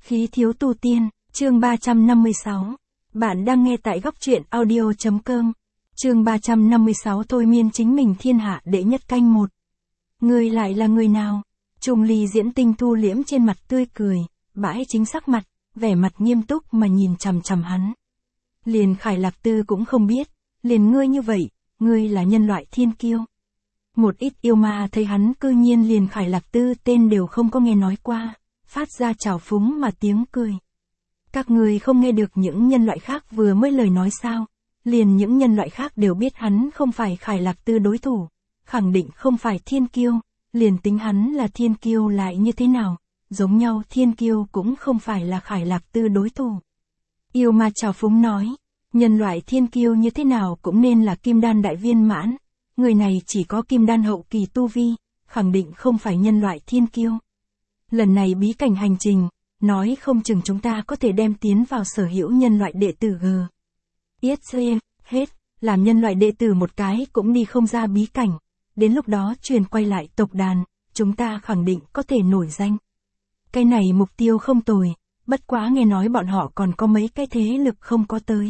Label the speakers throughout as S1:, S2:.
S1: Khí thiếu tu tiên, chương 356. Bạn đang nghe tại góc truyện audio.com. Chương 356 thôi miên chính mình thiên hạ đệ nhất canh một. Ngươi lại là người nào? Trung Ly diễn tinh thu liễm trên mặt tươi cười, bãi chính sắc mặt, vẻ mặt nghiêm túc mà nhìn chằm chằm hắn. Liền Khải Lạc Tư cũng không biết, liền ngươi như vậy, ngươi là nhân loại thiên kiêu. Một ít yêu ma thấy hắn cư nhiên liền Khải Lạc Tư tên đều không có nghe nói qua, phát ra trào phúng mà tiếng cười. Các người không nghe được những nhân loại khác vừa mới lời nói sao? Liền những nhân loại khác đều biết hắn không phải Khải Lạc Tư đối thủ, khẳng định không phải thiên kiêu, liền tính hắn là thiên kiêu lại như thế nào, giống nhau thiên kiêu cũng không phải là Khải Lạc Tư đối thủ. Yêu ma trào phúng nói, nhân loại thiên kiêu như thế nào cũng nên là kim đan đại viên mãn, người này chỉ có kim đan hậu kỳ tu vi, khẳng định không phải nhân loại thiên kiêu. Lần này bí cảnh hành trình, nói không chừng chúng ta có thể đem tiến vào sở hữu nhân loại đệ tử G. Hết, làm nhân loại đệ tử một cái cũng đi không ra bí cảnh, đến lúc đó truyền quay lại tộc đàn, chúng ta khẳng định có thể nổi danh. Cái này mục tiêu không tồi, bất quá nghe nói bọn họ còn có mấy cái thế lực không có tới.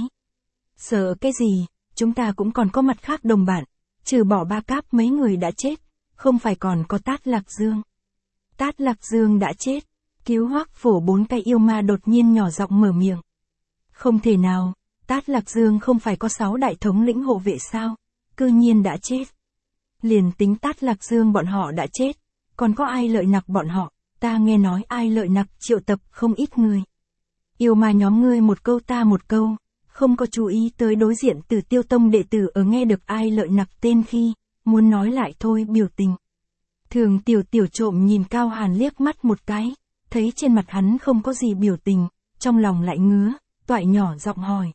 S1: Sợ cái gì, chúng ta cũng còn có mặt khác đồng bạn, trừ bỏ Ba Cáp mấy người đã chết, không phải còn có Tát Lạc Dương. Tát Lạc Dương đã chết, Cứu Hoắc Phổ bốn cái yêu ma đột nhiên nhỏ giọng mở miệng. Không thể nào, Tát Lạc Dương không phải có 6 đại thống lĩnh hộ vệ sao, cư nhiên đã chết. Liền tính Tát Lạc Dương bọn họ đã chết, còn có Ai Lợi Nặc bọn họ, ta nghe nói Ai Lợi Nặc triệu tập không ít người. Yêu ma nhóm ngươi một câu ta một câu, không có chú ý tới đối diện Tử Tiêu Tông đệ tử ở nghe được Ai Lợi Nặc tên khi, muốn nói lại thôi biểu tình. Thường tiểu trộm nhìn Cao Hàn liếc mắt một cái, thấy trên mặt hắn không có gì biểu tình, trong lòng lại ngứa, toại nhỏ giọng hỏi.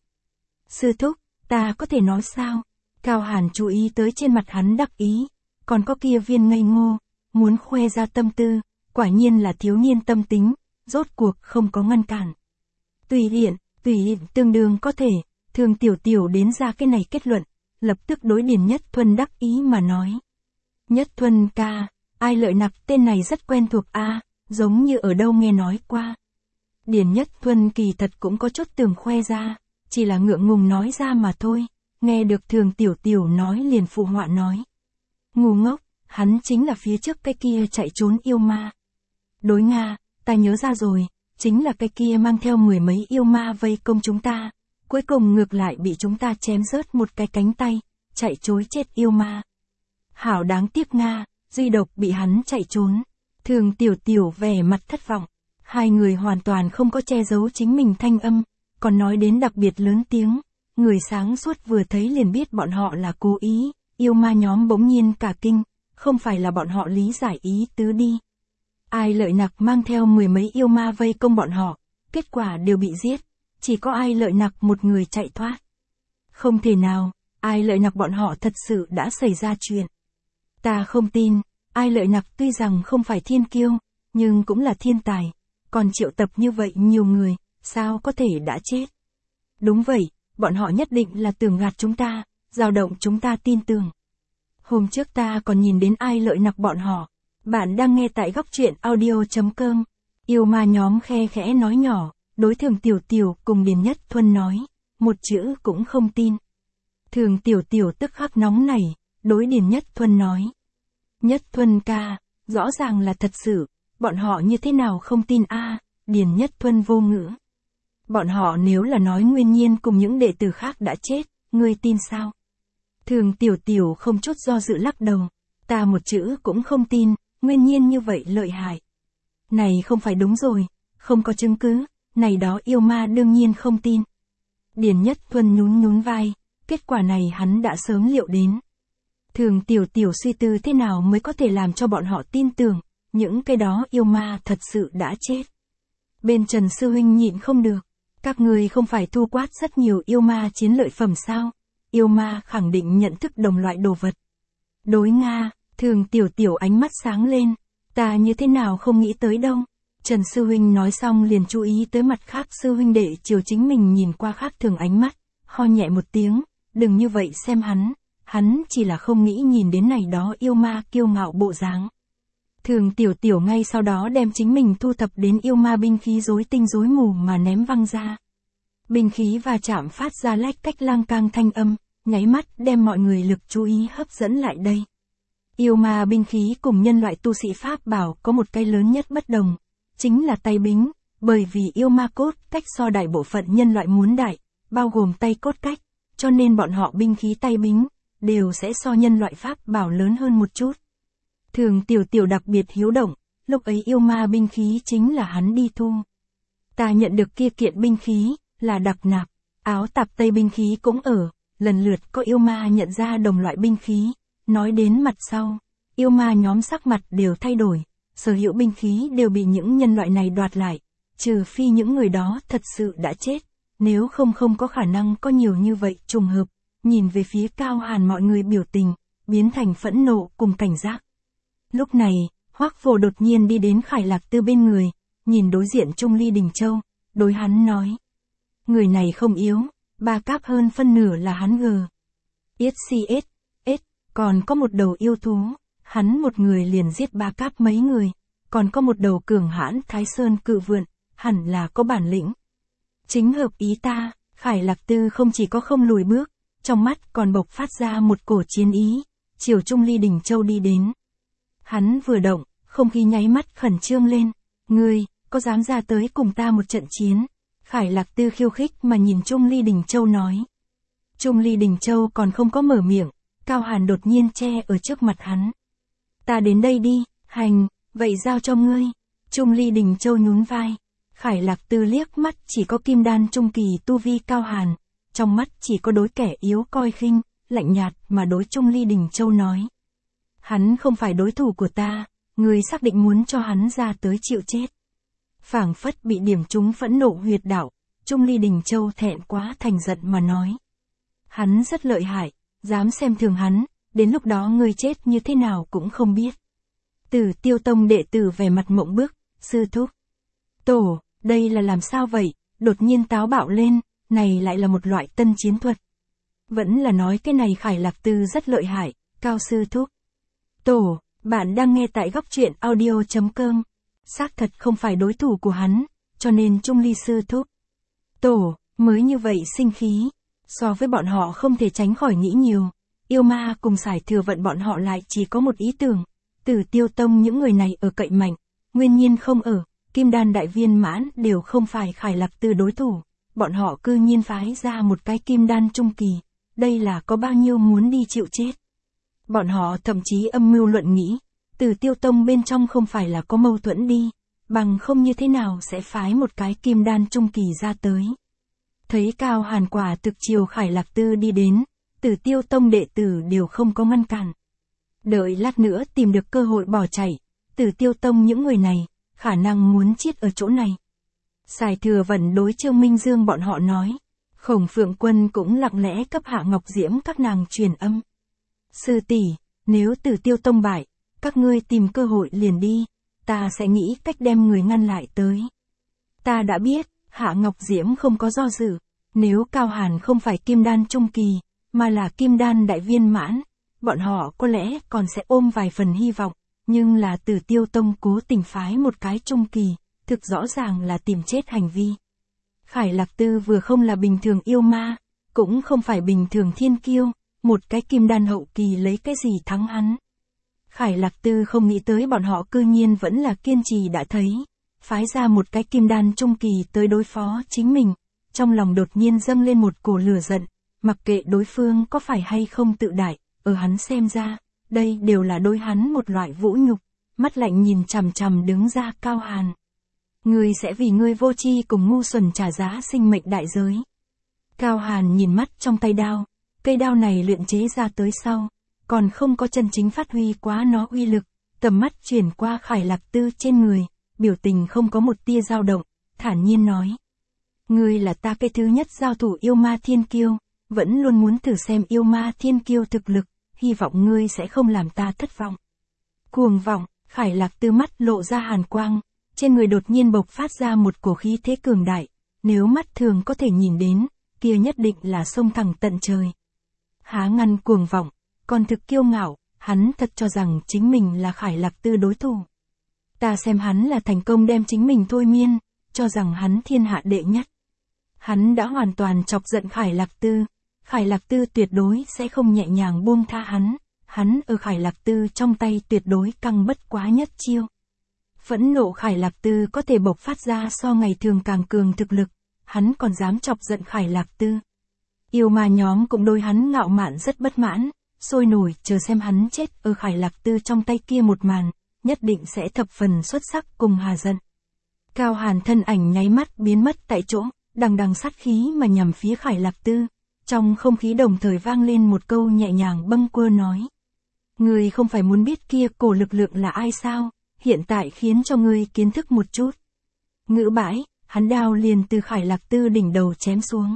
S1: Sư thúc, ta có thể nói sao? Cao Hàn chú ý tới trên mặt hắn đắc ý, còn có kia viên ngây ngô, muốn khoe ra tâm tư, quả nhiên là thiếu niên tâm tính, rốt cuộc không có ngăn cản. Tùy hiện, tương đương có thể, Thường tiểu đến ra cái này kết luận, lập tức đối Điền Nhất Thuân đắc ý mà nói. Nhất Thuân ca, Ai Lợi Nặc tên này rất quen thuộc a, giống như ở đâu nghe nói qua. Điền Nhất Thuân kỳ thật cũng có chút tưởng khoe ra, chỉ là ngượng ngùng nói ra mà thôi, nghe được Thường tiểu nói liền phụ họa nói. Ngu ngốc, hắn chính là phía trước cái kia chạy trốn yêu ma. Đối Nga, ta nhớ ra rồi, chính là cái kia mang theo 10 mấy yêu ma vây công chúng ta, cuối cùng ngược lại bị chúng ta chém rớt một cái cánh tay, chạy trối chết yêu ma. Hảo đáng tiếc Nga, duy độc bị hắn chạy trốn. Thường tiểu vẻ mặt thất vọng, hai người hoàn toàn không có che giấu chính mình thanh âm, còn nói đến đặc biệt lớn tiếng, người sáng suốt vừa thấy liền biết bọn họ là cố ý, yêu ma nhóm bỗng nhiên cả kinh, không phải là bọn họ lý giải ý tứ đi. Ai Lợi Nặc mang theo 10 mấy yêu ma vây công bọn họ, kết quả đều bị giết, chỉ có Ai Lợi Nặc một người chạy thoát. Không thể nào, Ai Lợi Nặc bọn họ thật sự đã xảy ra chuyện. Ta không tin, Ai Lợi Nặc tuy rằng không phải thiên kiêu, nhưng cũng là thiên tài, còn triệu tập như vậy nhiều người, sao có thể đã chết. Đúng vậy, bọn họ nhất định là tưởng gạt chúng ta, dao động chúng ta tin tưởng. Hôm trước ta còn nhìn đến Ai Lợi Nặc bọn họ. Bạn đang nghe tại góc truyện audio.com. Yêu ma nhóm khe khẽ nói nhỏ, đối Thường tiểu cùng Điền Nhất Thuân nói, một chữ cũng không tin. Thường tiểu tức khắc nóng nảy, đối Điền Nhất Thuân nói. Nhất Thuân ca, rõ ràng là thật sự, bọn họ như thế nào không tin a? Điền Nhất Thuân vô ngữ. Bọn họ nếu là nói Nguyên Nhiên cùng những đệ tử khác đã chết, ngươi tin sao? Thường tiểu không chút do dự lắc đầu, ta một chữ cũng không tin, Nguyên Nhiên như vậy lợi hại. Này không phải đúng rồi, không có chứng cứ, này đó yêu ma đương nhiên không tin. Điền Nhất Thuân nhún vai, kết quả này hắn đã sớm liệu đến. Thường tiểu suy tư thế nào mới có thể làm cho bọn họ tin tưởng, những cái đó yêu ma thật sự đã chết. Bên Trần Sư Huynh nhịn không được, các người không phải thu quát rất nhiều yêu ma chiến lợi phẩm sao, yêu ma khẳng định nhận thức đồng loại đồ vật. Đối Nga, Thường tiểu ánh mắt sáng lên, ta như thế nào không nghĩ tới đâu. Trần Sư Huynh nói xong liền chú ý tới mặt khác Sư Huynh đệ chiều chính mình nhìn qua khác thường ánh mắt, ho nhẹ một tiếng, đừng như vậy xem hắn chỉ là không nghĩ nhìn đến này đó yêu ma kiêu ngạo bộ dáng. Thường Tiểu Tiểu ngay sau đó đem chính mình thu thập đến yêu ma binh khí rối tinh rối mù mà ném văng ra. Binh khí va chạm phát ra lách cách lang cang thanh âm, nháy mắt đem mọi người lực chú ý hấp dẫn lại đây. Yêu ma binh khí cùng nhân loại tu sĩ Pháp bảo có một cái lớn nhất bất đồng, chính là tay bính, bởi vì yêu ma cốt cách so đại bộ phận nhân loại muốn đại, bao gồm tay cốt cách, cho nên bọn họ binh khí tay bính, đều sẽ so nhân loại Pháp bảo lớn hơn một chút. Thường Tiểu Tiểu đặc biệt hiếu động, lúc ấy yêu ma binh khí chính là hắn đi thu. Ta nhận được kia kiện binh khí, là đặc nạp, áo tạp tây binh khí cũng ở, lần lượt có yêu ma nhận ra đồng loại binh khí, nói đến mặt sau, yêu ma nhóm sắc mặt đều thay đổi, sở hữu binh khí đều bị những nhân loại này đoạt lại, trừ phi những người đó thật sự đã chết, nếu không không có khả năng có nhiều như vậy trùng hợp, nhìn về phía Cao Hàn mọi người biểu tình, biến thành phẫn nộ cùng cảnh giác. Lúc này, Hoắc Vô đột nhiên đi đến Khải Lạc Tư bên người, nhìn đối diện Trung Ly Đình Châu, đối hắn nói. Người này không yếu, ba cáp hơn phân nửa là hắn gờ. Còn có một đầu yêu thú, hắn một người liền giết ba cáp mấy người, còn có một đầu cường hãn Thái Sơn cự vượn, hẳn là có bản lĩnh. Chính hợp ý ta, Khải Lạc Tư không chỉ có không lùi bước, trong mắt còn bộc phát ra một cổ chiến ý, chiều Trung Ly Đình Châu đi đến. Hắn vừa động, không khí nháy mắt khẩn trương lên, ngươi, có dám ra tới cùng ta một trận chiến? Khải Lạc Tư khiêu khích mà nhìn Trung Ly Đình Châu nói. Trung Ly Đình Châu còn không có mở miệng, Cao Hàn đột nhiên che ở trước mặt hắn. Ta đến đây đi, hành, vậy giao cho ngươi. Trung Ly Đình Châu nhún vai. Khải Lạc Tư liếc mắt chỉ có kim đan trung kỳ tu vi Cao Hàn, trong mắt chỉ có đối kẻ yếu coi khinh, lạnh nhạt mà đối Trung Ly Đình Châu nói. Hắn không phải đối thủ của ta, ngươi xác định muốn cho hắn ra tới chịu chết. Phảng phất bị điểm trúng phẫn nộ huyệt đạo, Trung Ly Đình Châu thẹn quá thành giận mà nói. Hắn rất lợi hại, dám xem thường hắn, đến lúc đó ngươi chết như thế nào cũng không biết. Tử Tiêu Tông đệ tử vẻ mặt mộng bức, sư thúc. Tổ, đây là làm sao vậy, đột nhiên táo bạo lên, này lại là một loại tân chiến thuật. Vẫn là nói cái này Khải Lạc Tư rất lợi hại, Cao sư thúc. Tổ, bạn đang nghe tại góc truyện audio.com. Xác thật không phải đối thủ của hắn, cho nên Trung Ly sư thúc. Tổ, mới như vậy sinh khí. So với bọn họ không thể tránh khỏi nghĩ nhiều. Yêu ma cùng Sải Thừa Vận bọn họ lại chỉ có một ý tưởng. Tử Tiêu Tông những người này ở cậy mạnh. Nguyên nhiên không ở, Kim Đan đại viên mãn đều không phải Khải Lạc Tư đối thủ. Bọn họ cư nhiên phái ra một cái Kim Đan trung kỳ. Đây là có bao nhiêu muốn đi chịu chết. Bọn họ thậm chí âm mưu luận nghĩ. Tử Tiêu Tông bên trong không phải là có mâu thuẫn đi, bằng không như thế nào sẽ phái một cái Kim Đan trung kỳ ra tới. Thấy Cao Hàn quả thực chiều Khải Lạc Tư đi đến, Tử Tiêu Tông đệ tử đều không có ngăn cản. Đợi lát nữa tìm được cơ hội bỏ chạy, Tử Tiêu Tông những người này, khả năng muốn chết ở chỗ này. Sải Thừa Vận đối Trương Minh Dương bọn họ nói, Khổng Phượng Quân cũng lặng lẽ cấp Hạ Ngọc Diễm các nàng truyền âm. Sư tỷ, nếu Tử Tiêu Tông bại, các ngươi tìm cơ hội liền đi, ta sẽ nghĩ cách đem người ngăn lại tới. Ta đã biết, Hạ Ngọc Diễm không có do dự, nếu Cao Hàn không phải Kim Đan trung kỳ, mà là Kim Đan đại viên mãn, bọn họ có lẽ còn sẽ ôm vài phần hy vọng, nhưng là Tử Tiêu Tông cố tình phái một cái trung kỳ, thực rõ ràng là tìm chết hành vi. Khải Lạc Tư vừa không là bình thường yêu ma, cũng không phải bình thường thiên kiêu, một cái Kim Đan hậu kỳ lấy cái gì thắng hắn. Khải Lạc Tư không nghĩ tới bọn họ cư nhiên vẫn là kiên trì đã thấy, phái ra một cái Kim Đan trung kỳ tới đối phó chính mình, trong lòng đột nhiên dâng lên một cổ lửa giận, mặc kệ đối phương có phải hay không tự đại, ở hắn xem ra, đây đều là đối hắn một loại vũ nhục, mắt lạnh nhìn chằm chằm đứng ra Cao Hàn. Ngươi sẽ vì ngươi vô tri cùng ngu xuẩn trả giá sinh mệnh đại giới. Cao Hàn nhìn mắt trong tay đao, cây đao này luyện chế ra tới sau, còn không có chân chính phát huy quá nó uy lực, tầm mắt chuyển qua Khải Lạc Tư trên người, biểu tình không có một tia dao động, thản nhiên nói. Ngươi là ta cái thứ nhất giao thủ yêu ma thiên kiêu, vẫn luôn muốn thử xem yêu ma thiên kiêu thực lực, hy vọng ngươi sẽ không làm ta thất vọng. Cuồng vọng, Khải Lạc Tư mắt lộ ra hàn quang, trên người đột nhiên bộc phát ra một cổ khí thế cường đại, nếu mắt thường có thể nhìn đến, kia nhất định là xông thẳng tận trời. Há ngăn cuồng vọng, còn thực kiêu ngạo, hắn thật cho rằng chính mình là Khải Lạc Tư đối thủ. Ta xem hắn là thành công đem chính mình thôi miên, cho rằng hắn thiên hạ đệ nhất. Hắn đã hoàn toàn chọc giận Khải Lạc Tư. Khải Lạc Tư tuyệt đối sẽ không nhẹ nhàng buông tha hắn ở Khải Lạc Tư trong tay tuyệt đối căng bất quá nhất chiêu. Phẫn nộ Khải Lạc Tư có thể bộc phát ra so ngày thường càng cường thực lực, hắn còn dám chọc giận Khải Lạc Tư. Yêu ma nhóm cũng đối hắn ngạo mạn rất bất mãn, sôi nổi chờ xem hắn chết ở Khải Lạc Tư trong tay kia một màn, nhất định sẽ thập phần xuất sắc cùng hà giận. Cao Hàn thân ảnh nháy mắt biến mất tại chỗ, đằng đằng sát khí mà nhằm phía Khải Lạc Tư. Trong không khí đồng thời vang lên một câu nhẹ nhàng bâng quơ nói. Ngươi không phải muốn biết kia cổ lực lượng là ai sao, hiện tại khiến cho ngươi kiến thức một chút. Ngữ bãi, hắn đao liền từ Khải Lạc Tư đỉnh đầu chém xuống.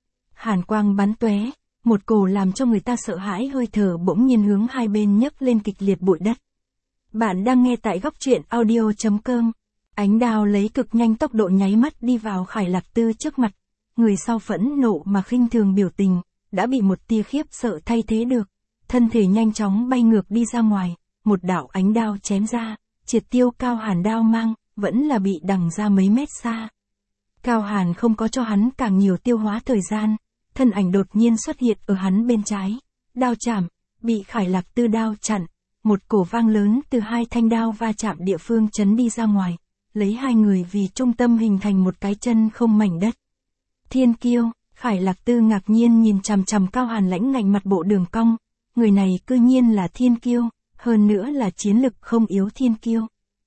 S1: Hàn quang bắn tóe, một cổ làm cho người ta sợ hãi hơi thở bỗng nhiên hướng hai bên nhấc lên kịch liệt bụi đất. Bạn đang nghe tại góc truyện audio.com. Ánh đao lấy cực nhanh tốc độ nháy mắt đi vào Khải Lạc Tư trước mặt. Người sau phẫn nộ mà khinh thường biểu tình, đã bị một tia khiếp sợ thay thế được. Thân thể nhanh chóng bay ngược đi ra ngoài, một đạo ánh đao chém ra, triệt tiêu Cao Hàn đao mang, vẫn là bị đằng ra mấy mét xa. Cao Hàn không có cho hắn càng nhiều tiêu hóa thời gian, thân ảnh đột nhiên xuất hiện ở hắn bên trái. Đao chạm, bị Khải Lạc Tư đao chặn, một cổ vang lớn từ hai thanh đao va chạm địa phương chấn đi ra ngoài, lấy hai người vì trung tâm hình thành một cái chân không mảnh đất. Thiên kiêu, Khải Lạc Tư ngạc nhiên nhìn chằm chằm Cao Hàn lãnh ngạnh mặt bộ đường cong, người này cư nhiên là thiên kiêu, hơn nữa là chiến lực không yếu thiên kiêu.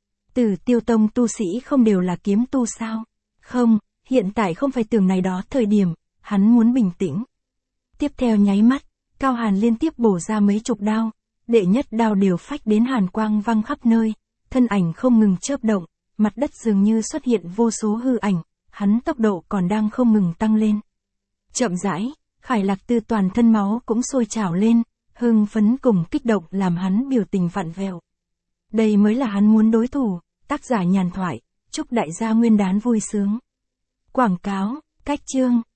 S1: Tử Tiêu Tông tu sĩ không đều là kiếm tu sao? Không, hiện tại không phải tưởng này đó thời điểm, hắn muốn bình tĩnh. Tiếp theo nháy mắt, Cao Hàn liên tiếp bổ ra mấy chục đao, đệ nhất đao đều phách đến hàn quang văng khắp nơi, thân ảnh không ngừng chớp động, mặt đất dường như xuất hiện vô số hư ảnh, hắn tốc độ còn đang không ngừng tăng lên. Chậm rãi, Khải Lạc Tư toàn thân máu cũng sôi trào lên, hưng phấn cùng kích động làm hắn biểu tình vặn vẹo. Đây mới là hắn muốn đối thủ. Tác giả nhàn thoại, chúc đại gia nguyên đán vui sướng. Quảng cáo, cách chương.